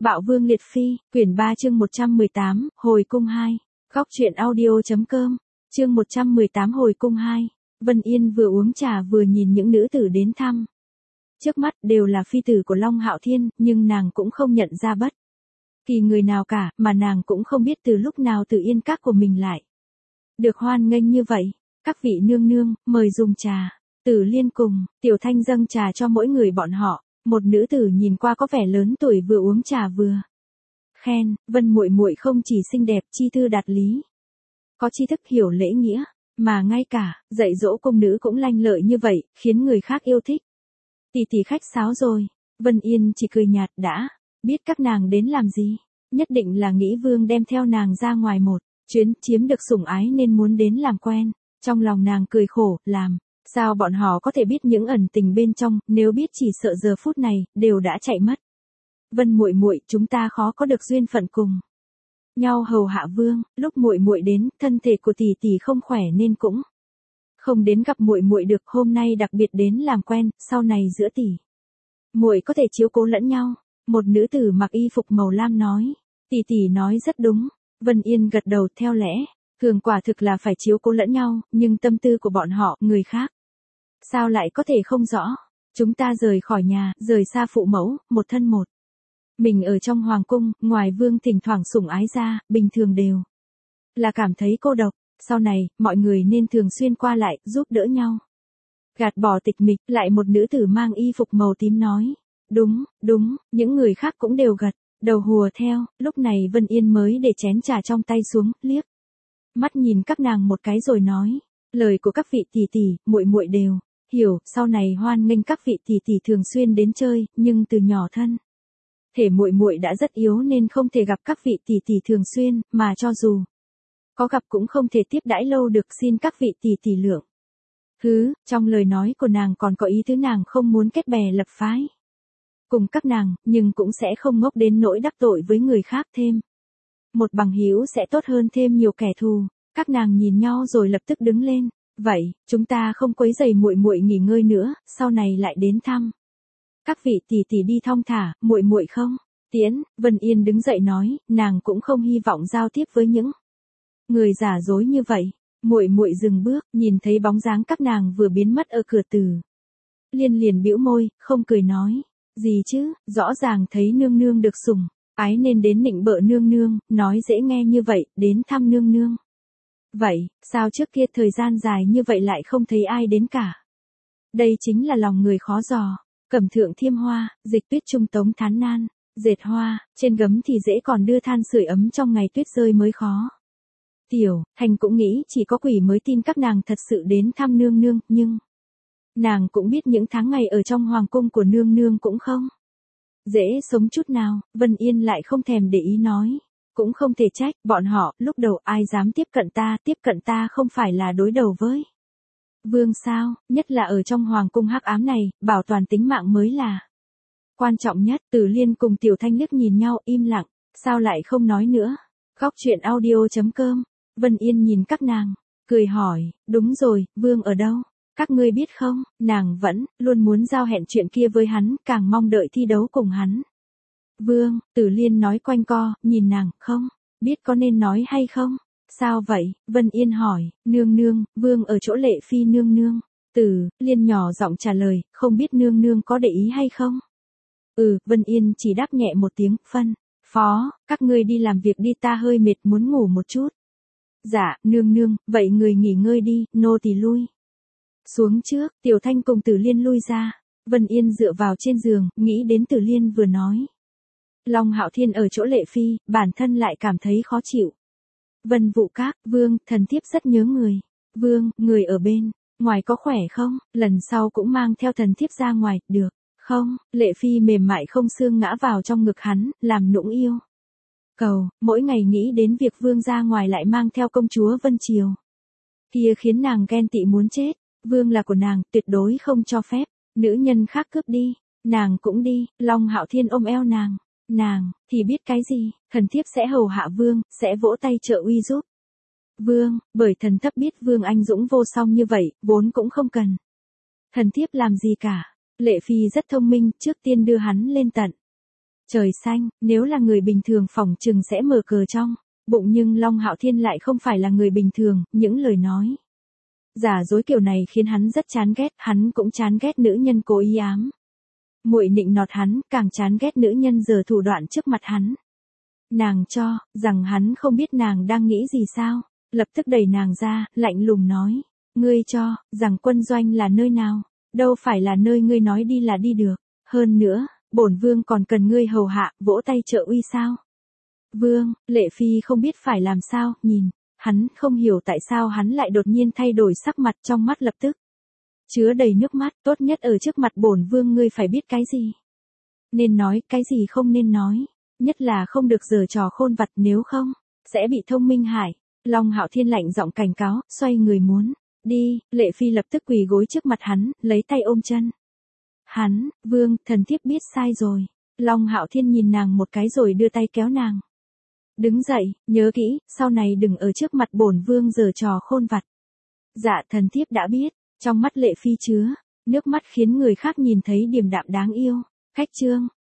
Bạo Vương Liệt Phi, quyển 3 chương 118, Hồi cung 2. Góc truyện audio.com. Chương 118 Hồi cung 2. Vân Yên vừa uống trà vừa nhìn những nữ tử đến thăm. Trước mắt đều là phi tử của Long Hạo Thiên, nhưng nàng cũng không nhận ra bất kỳ người nào cả, mà nàng cũng không biết từ lúc nào Tử Yên các của mình lại được hoan nghênh như vậy. Các vị nương nương, mời dùng trà. Tử Liên cùng Tiểu Thanh dâng trà cho mỗi người bọn họ. Một nữ tử nhìn qua có vẻ lớn tuổi vừa uống trà vừa khen, Vân muội muội không chỉ xinh đẹp, chi thư đạt lý, có tri thức hiểu lễ nghĩa, mà ngay cả dạy dỗ công nữ cũng lanh lợi như vậy, khiến người khác yêu thích. Tỷ tỷ khách sáo rồi. Vân Yên chỉ cười nhạt, đã biết các nàng đến làm gì, nhất định là nghĩ vương đem theo nàng ra ngoài một chuyến, chiếm được sủng ái nên muốn đến làm quen. Trong lòng nàng cười khổ, làm sao bọn họ có thể biết những ẩn tình bên trong, nếu biết chỉ sợ giờ phút này đều đã chạy mất. Vân muội muội, chúng ta khó có được duyên phận cùng nhau hầu hạ vương, lúc muội muội đến, thân thể của tỷ tỷ không khỏe nên cũng không đến gặp muội muội được, hôm nay đặc biệt đến làm quen, sau này giữa tỷ muội có thể chiếu cố lẫn nhau. Một nữ tử mặc y phục màu lam nói, tỷ tỷ nói rất đúng. Vân Yên gật đầu, theo lẽ thường quả thực là phải chiếu cố lẫn nhau, nhưng tâm tư của bọn họ, người khác sao lại có thể không rõ. Chúng ta rời khỏi nhà, rời xa phụ mẫu, một thân một mình ở trong hoàng cung, ngoài vương thỉnh thoảng sủng ái ra, bình thường đều là cảm thấy cô độc. Sau này, mọi người nên thường xuyên qua lại, giúp đỡ nhau, gạt bỏ tịch mịch. Lại một nữ tử mang y phục màu tím nói, đúng, đúng, những người khác cũng đều gật đầu hùa theo. Lúc này Vân Yên mới để chén trà trong tay xuống, liếc mắt nhìn các nàng một cái rồi nói, lời của các vị tỷ tỷ, muội muội đều hiểu, sau này hoan nghênh các vị tỷ tỷ thường xuyên đến chơi, nhưng từ nhỏ thân thể muội muội đã rất yếu nên không thể gặp các vị tỷ tỷ thường xuyên, mà cho dù có gặp cũng không thể tiếp đãi lâu được, xin các vị tỷ tỷ lượng thứ. Trong lời nói của nàng còn có ý tứ nàng không muốn kết bè lập phái cùng các nàng, nhưng cũng sẽ không ngốc đến nỗi đắc tội với người khác, thêm một bằng hữu sẽ tốt hơn thêm nhiều kẻ thù. Các nàng nhìn nhau rồi lập tức đứng lên, vậy, chúng ta không quấy rầy muội muội nghỉ ngơi nữa, sau này lại đến thăm. Các vị tỷ tỷ đi thong thả, muội muội không tiễn. Vân Yên đứng dậy nói, nàng cũng không hy vọng giao tiếp với những người giả dối như vậy. Muội muội dừng bước, nhìn thấy bóng dáng các nàng vừa biến mất ở cửa Tử Liên liền bĩu môi, không cười nói, gì chứ, rõ ràng thấy nương nương được sủng ái nên đến nịnh bợ nương nương, nói dễ nghe như vậy, đến thăm nương nương. Vậy, sao trước kia thời gian dài như vậy lại không thấy ai đến cả? Đây chính là lòng người khó dò. Cẩm thượng thiêm hoa, dịch tuyết trung tống thán nan, dệt hoa, trên gấm thì dễ còn đưa than sưởi ấm trong ngày tuyết rơi mới khó. Tiểu Thanh cũng nghĩ chỉ có quỷ mới tin các nàng thật sự đến thăm nương nương, nhưng nàng cũng biết những tháng ngày ở trong hoàng cung của nương nương cũng không dễ sống chút nào. Vân Yên lại không thèm để ý nói, cũng không thể trách bọn họ, lúc đầu ai dám tiếp cận ta không phải là đối đầu với vương sao, nhất là ở trong hoàng cung hắc ám này, bảo toàn tính mạng mới là quan trọng nhất. Tử Liên cùng Tiểu Thanh liếc nhìn nhau, im lặng, sao lại không nói nữa. Góc truyện audio.com. Vân Yên nhìn các nàng, cười hỏi, đúng rồi, vương ở đâu? Các ngươi biết không, nàng vẫn luôn muốn giao hẹn chuyện kia với hắn, càng mong đợi thi đấu cùng hắn. Vương, Tử Liên nói quanh co, nhìn nàng, không biết có nên nói hay không. Sao vậy? Vân Yên hỏi, nương nương, vương ở chỗ Lệ Phi nương nương. Tử Liên nhỏ giọng trả lời, không biết nương nương có để ý hay không? Vân Yên chỉ đáp nhẹ một tiếng, phân phó, các ngươi đi làm việc đi, ta hơi mệt muốn ngủ một chút. Dạ, nương nương, vậy người nghỉ ngơi đi, nô tỳ lui xuống trước. Tiểu Thanh cùng Tử Liên lui ra. Vân Yên dựa vào trên giường, nghĩ đến Tử Liên vừa nói Long Hạo Thiên ở chỗ Lệ Phi, bản thân lại cảm thấy khó chịu. Vân Vũ Các, vương, thần thiếp rất nhớ người. Vương, người ở bên ngoài có khỏe không? Lần sau cũng mang theo thần thiếp ra ngoài, được không? Lệ Phi mềm mại không xương ngã vào trong ngực hắn, làm nũng yêu cầu, mỗi ngày nghĩ đến việc vương ra ngoài lại mang theo công chúa Vân Triều kia khiến nàng ghen tị muốn chết. Vương là của nàng, tuyệt đối không cho phép nữ nhân khác cướp đi. Nàng cũng đi. Long Hạo Thiên ôm eo nàng thì biết cái gì, thần thiếp sẽ hầu hạ vương, sẽ vỗ tay trợ uy giúp vương, bởi thần thiếp biết vương anh dũng vô song như vậy, vốn cũng không cần thần thiếp làm gì cả. Lệ Phi rất thông minh, trước tiên đưa hắn lên tận Trời xanh, nếu là người bình thường phỏng chừng sẽ mở cờ trong bụng, nhưng Long Hạo Thiên lại không phải là người bình thường, những lời nói giả dối kiểu này khiến hắn rất chán ghét, hắn cũng chán ghét nữ nhân cố ý ám muội nịnh nọt hắn, càng chán ghét nữ nhân giở thủ đoạn trước mặt hắn. Nàng cho rằng hắn không biết nàng đang nghĩ gì sao, lập tức đẩy nàng ra, lạnh lùng nói, ngươi cho rằng quân doanh là nơi nào, đâu phải là nơi ngươi nói đi là đi được, hơn nữa, bổn vương còn cần ngươi hầu hạ, vỗ tay trợ uy sao? Vương, Lệ Phi không biết phải làm sao, nhìn, hắn không hiểu tại sao hắn lại đột nhiên thay đổi sắc mặt, trong mắt lập tức chứa đầy nước mắt, tốt nhất ở trước mặt bổn vương ngươi phải biết cái gì nên nói, cái gì không nên nói, nhất là không được giở trò khôn vặt, nếu không sẽ bị thông minh hại. Long Hạo Thiên lạnh giọng cảnh cáo, xoay người muốn đi, Lệ Phi lập tức quỳ gối trước mặt hắn, lấy tay ôm chân hắn, vương, thần thiếp biết sai rồi. Long Hạo Thiên nhìn nàng một cái rồi đưa tay kéo nàng đứng dậy, nhớ kỹ, sau này đừng ở trước mặt bổn vương giở trò khôn vặt. Dạ thần thiếp đã biết. Trong mắt Lệ Phi chứa nước mắt khiến người khác nhìn thấy điềm đạm đáng yêu. Khách trương.